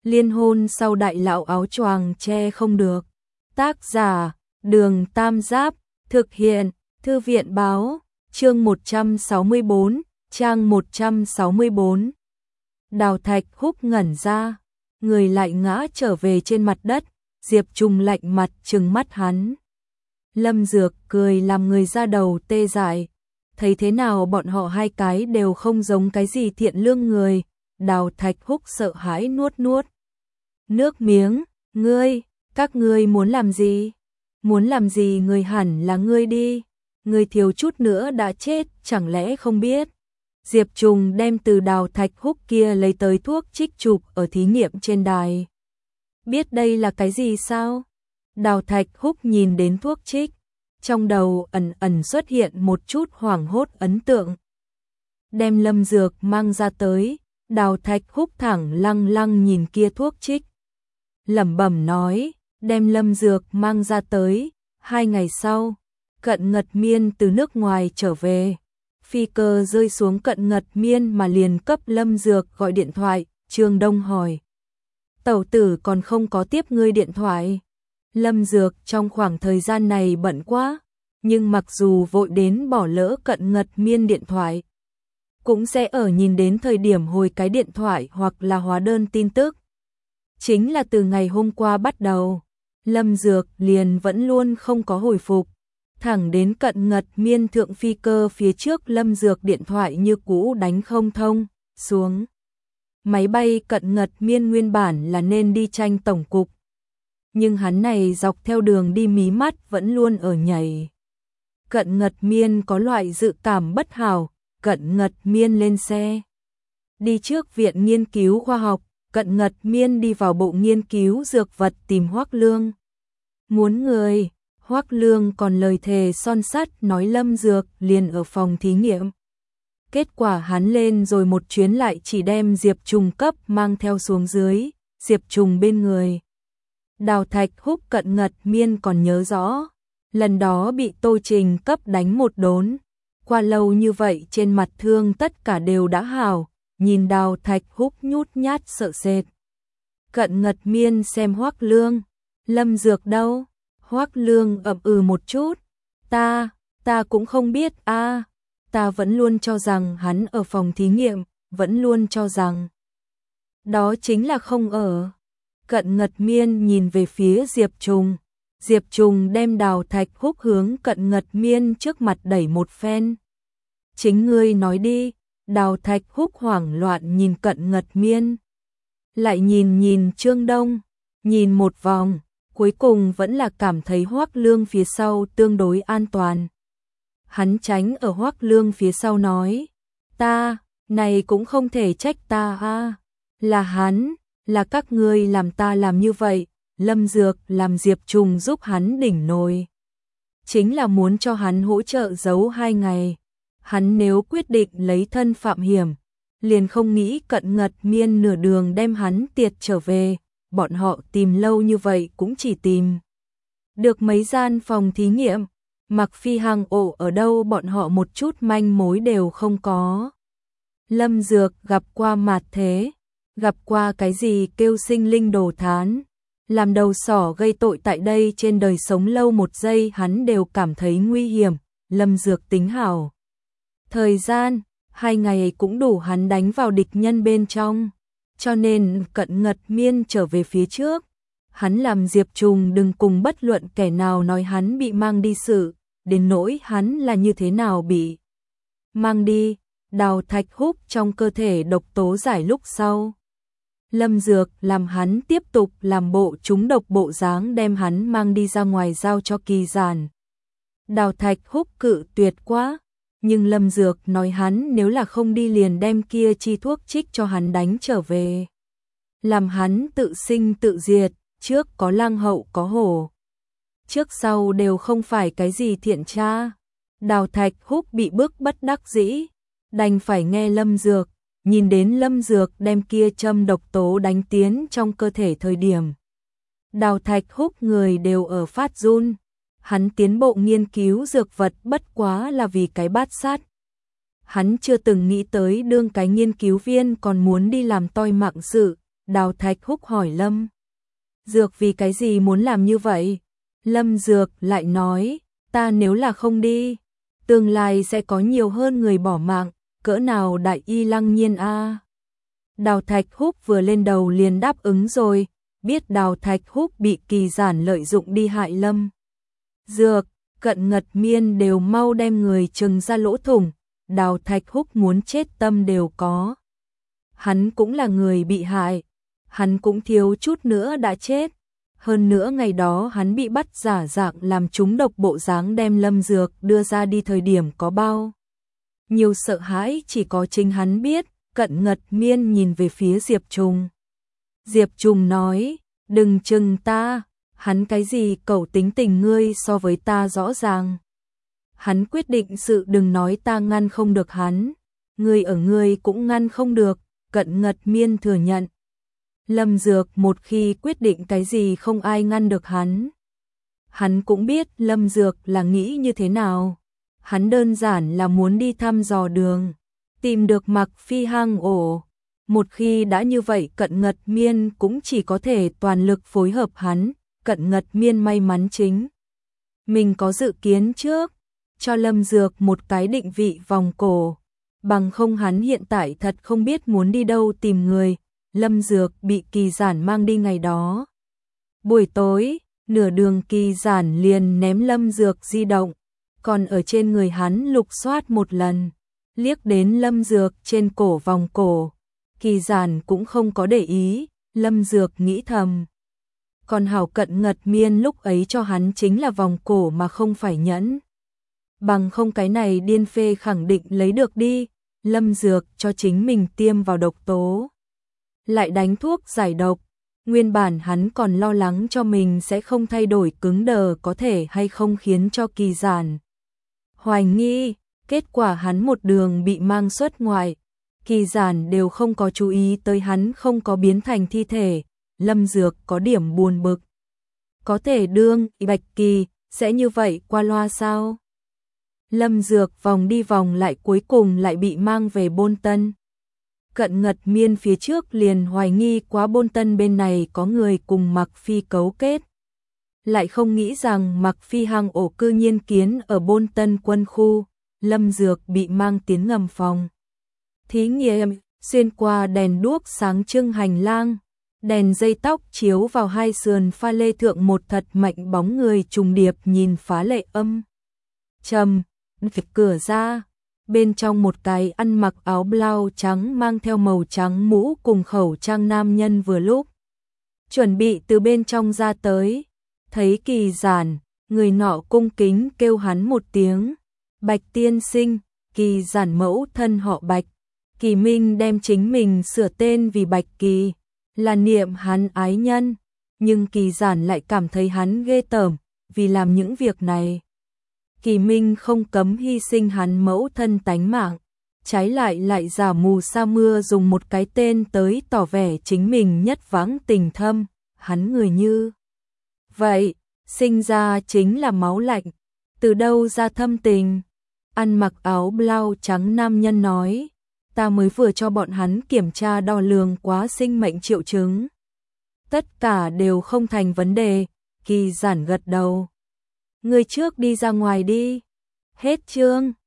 Liên hôn sau đại lão áo choàng che không được. Tác giả, Đường Tam Giáp, thực hiện, Thư viện báo, chương 164, trang 164. Đào Thạch Húc ngẩn ra, người lại ngã trở về trên mặt đất, Diệp Trùng lạnh mặt trừng mắt hắn. Lâm Dược cười làm người ra đầu tê dại, thấy thế nào bọn họ hai cái đều không giống cái gì thiện lương người. Đào Thạch Húc sợ hãi nuốt nước miếng, các ngươi muốn làm gì? Muốn làm gì người hẳn là ngươi đi, ngươi thiếu chút nữa đã chết, chẳng lẽ không biết? Diệp Trùng đem từ Đào Thạch Húc kia lấy tới thuốc trích chụp ở thí nghiệm trên đài. Biết đây là cái gì sao? Đào Thạch Húc nhìn đến thuốc trích, trong đầu ẩn xuất hiện một chút hoảng hốt ấn tượng. Đem Lâm Dược mang ra tới, Đào Thạch Húc thẳng lăng nhìn kia thuốc trích. Lẩm bẩm nói, đem Lâm Dược mang ra tới. 2 ngày sau, Cận Ngật Miên từ nước ngoài trở về. Phi cơ rơi xuống Cận Ngật Miên mà liền cấp Lâm Dược gọi điện thoại. Trương Đông hỏi, tẩu tử còn không có tiếp ngươi điện thoại. Lâm Dược trong khoảng thời gian này bận quá, nhưng mặc dù vội đến bỏ lỡ Cận Ngật Miên điện thoại, cũng sẽ ở nhìn đến thời điểm hồi cái điện thoại hoặc là hóa đơn tin tức. Chính là từ ngày hôm qua bắt đầu, Lâm Dược liền vẫn luôn không có hồi phục. Thẳng đến Cận Ngật Miên thượng phi cơ phía trước, Lâm Dược điện thoại như cũ đánh không thông. Xuống máy bay, Cận Ngật Miên nguyên bản là nên đi tranh tổng cục, nhưng hắn này dọc theo đường đi mí mắt vẫn luôn ở nhảy. Cận Ngật Miên có loại dự cảm bất hảo. Cận Ngật Miên lên xe, đi trước viện nghiên cứu khoa học. Cận Ngật Miên đi vào bộ nghiên cứu dược vật tìm Hoắc Lương. Muốn người, Hoắc Lương còn lời thề son sắt nói Lâm Dược liền ở phòng thí nghiệm. Kết quả hắn lên rồi một chuyến lại chỉ đem Diệp Trùng cấp mang theo xuống dưới. Diệp Trùng bên người Đào Thạch Húc, Cận Ngật Miên còn nhớ rõ, lần đó bị Tô Trình cấp đánh một đốn. Qua lâu như vậy trên mặt thương tất cả đều đã hào, nhìn Đào Thạch Húc nhút nhát sợ sệt. Cận Ngật Miên xem Hoắc Lương, Lâm Dược đâu? Hoắc Lương ậm một chút, ta cũng không biết a, ta vẫn luôn cho rằng hắn ở phòng thí nghiệm, vẫn luôn cho rằng đó chính là không ở. Cận Ngật Miên nhìn về phía Diệp Trùng. Diệp Trùng đem Đào Thạch Húc hướng Cận Ngật Miên trước mặt đẩy một phen. Chính ngươi nói đi. Đào Thạch Húc hoảng loạn nhìn Cận Ngật Miên, lại nhìn Trương Đông, nhìn một vòng, cuối cùng vẫn là cảm thấy Hoắc Lương phía sau tương đối an toàn. Hắn tránh ở Hoắc Lương phía sau nói, ta, này cũng không thể trách ta a, là hắn, là các ngươi làm ta làm như vậy. Lâm Dược làm Diệp Trùng giúp hắn đỉnh nồi, chính là muốn cho hắn hỗ trợ giấu 2 ngày. Hắn nếu quyết định lấy thân phạm hiểm, liền không nghĩ Cận Ngật Miên nửa đường đem hắn tiệt trở về. Bọn họ tìm lâu như vậy cũng chỉ tìm được mấy gian phòng thí nghiệm. Mặc Phi Hằng ổ ở đâu bọn họ một chút manh mối đều không có. Lâm Dược gặp qua mạt thế, gặp qua cái gì kêu sinh linh đồ thán, làm đầu sỏ gây tội tại đây trên đời sống lâu một giây hắn đều cảm thấy nguy hiểm. Lâm Dược tính hảo thời gian, 2 ngày cũng đủ hắn đánh vào địch nhân bên trong, cho nên Cận Ngật Miên trở về phía trước. Hắn làm Diệp Trùng đừng cùng bất luận kẻ nào nói hắn bị mang đi xử, đến nỗi hắn là như thế nào bị mang đi. Đào Thạch Húc trong cơ thể độc tố giải lúc sau, Lâm Dược làm hắn tiếp tục làm bộ trúng độc bộ dáng đem hắn mang đi ra ngoài giao cho Kỳ Giản. Đào Thạch Húc cự tuyệt quá, nhưng Lâm Dược nói hắn nếu là không đi liền đem kia chi thuốc trích cho hắn đánh trở về, làm hắn tự sinh tự diệt. Trước có lang hậu có hổ, trước sau đều không phải cái gì thiện tra. Đào Thạch Húc bị bức bất đắc dĩ, đành phải nghe Lâm Dược. Nhìn đến Lâm Dược đem kia châm độc tố đánh tiến trong cơ thể thời điểm, Đào Thạch Húc người đều ở phát run. Hắn tiến bộ nghiên cứu dược vật bất quá là vì cái bát sát. Hắn chưa từng nghĩ tới đương cái nghiên cứu viên còn muốn đi làm toi mạng sự, Đào Thạch Húc hỏi Lâm Dược vì cái gì muốn làm như vậy? Lâm Dược lại nói, ta nếu là không đi, tương lai sẽ có nhiều hơn người bỏ mạng, cỡ nào đại y lăng nhiên a. Đào Thạch Húc vừa lên đầu liền đáp ứng rồi, biết Đào Thạch Húc bị Kỳ Giản lợi dụng đi hại Lâm Dược, Cận Ngật Miên đều mau đem người trừng ra lỗ thủng, Đào Thạch Húc muốn chết tâm đều có. Hắn cũng là người bị hại, hắn cũng thiếu chút nữa đã chết. Hơn nữa ngày đó hắn bị bắt giả dạng làm trúng độc bộ dáng đem Lâm Dược đưa ra đi thời điểm có bao nhiều sợ hãi chỉ có chính hắn biết. Cận Ngật Miên nhìn về phía Diệp Trùng. Diệp Trùng nói, đừng chừng ta, hắn cái gì cẩu tính tình ngươi so với ta rõ ràng. Hắn quyết định sự đừng nói ta ngăn không được hắn, ngươi ở ngươi cũng ngăn không được, Cận Ngật Miên thừa nhận. Lâm Dược một khi quyết định cái gì không ai ngăn được hắn. Hắn cũng biết Lâm Dược là nghĩ như thế nào. Hắn đơn giản là muốn đi thăm dò đường, tìm được Mạc Phi hang ổ. Một khi đã như vậy Cận Ngật Miên cũng chỉ có thể toàn lực phối hợp hắn. Cận Ngật Miên may mắn chính mình có dự kiến trước, cho Lâm Dược một cái định vị vòng cổ. Bằng không hắn hiện tại thật không biết muốn đi đâu tìm người. Lâm Dược bị Kỳ Giản mang đi ngày đó. Buổi tối, nửa đường Kỳ Giản liền ném Lâm Dược di động, còn ở trên người hắn lục soát một lần, liếc đến Lâm Dược trên cổ vòng cổ. Kỳ Giản cũng không có để ý, Lâm Dược nghĩ thầm. Còn hảo Cận Ngật Miên lúc ấy cho hắn chính là vòng cổ mà không phải nhẫn. Bằng không cái này điên phê khẳng định lấy được đi, Lâm Dược cho chính mình tiêm vào độc tố. Lại đánh thuốc giải độc, nguyên bản hắn còn lo lắng cho mình sẽ không thay đổi cứng đờ có thể hay không khiến cho Kỳ Giản hoài nghi, kết quả hắn một đường bị mang xuất ngoại, Kỳ Giản đều không có chú ý tới hắn không có biến thành thi thể, Lâm Dược có điểm buồn bực. Có thể đương Bạch Kỳ sẽ như vậy qua loa sao? Lâm Dược vòng đi vòng lại cuối cùng lại bị mang về Bôn Tân. Cận Ngật Miên phía trước liền hoài nghi quá Bôn Tân bên này có người cùng Mạc Phi cấu kết. Lại không nghĩ rằng Mạc Phi hang ổ cư nhiên kiến ở Bôn Tân quân khu, Lâm Dược bị mang tiến ngầm phòng. Thí nghiệm, xuyên qua đèn đuốc sáng trưng hành lang, đèn dây tóc chiếu vào hai sườn pha lê thượng một thật mạnh bóng người trùng điệp nhìn phá lệ âm. Trầm, cửa ra. Bên trong một cái ăn mặc áo blau trắng mang theo màu trắng mũ cùng khẩu trang nam nhân vừa lúc chuẩn bị từ bên trong ra tới, thấy Kỳ Giản, người nọ cung kính kêu hắn một tiếng, Bạch tiên sinh. Kỳ Giản mẫu thân họ Bạch, Kỳ Minh đem chính mình sửa tên vì Bạch Kỳ, là niệm hắn ái nhân, nhưng Kỳ Giản lại cảm thấy hắn ghê tởm, vì làm những việc này Kỳ Minh không cấm hy sinh hắn mẫu thân tánh mạng, trái lại giả mù sa mưa dùng một cái tên tới tỏ vẻ chính mình nhất vãng tình thâm, hắn người như vậy, sinh ra chính là máu lạnh, từ đâu ra thâm tình. Ăn mặc áo blau trắng nam nhân nói, ta mới vừa cho bọn hắn kiểm tra đo lường quá sinh mệnh triệu chứng. Tất cả đều không thành vấn đề, Kỳ Giản gật đầu. Người trước đi ra ngoài đi. Hết chương.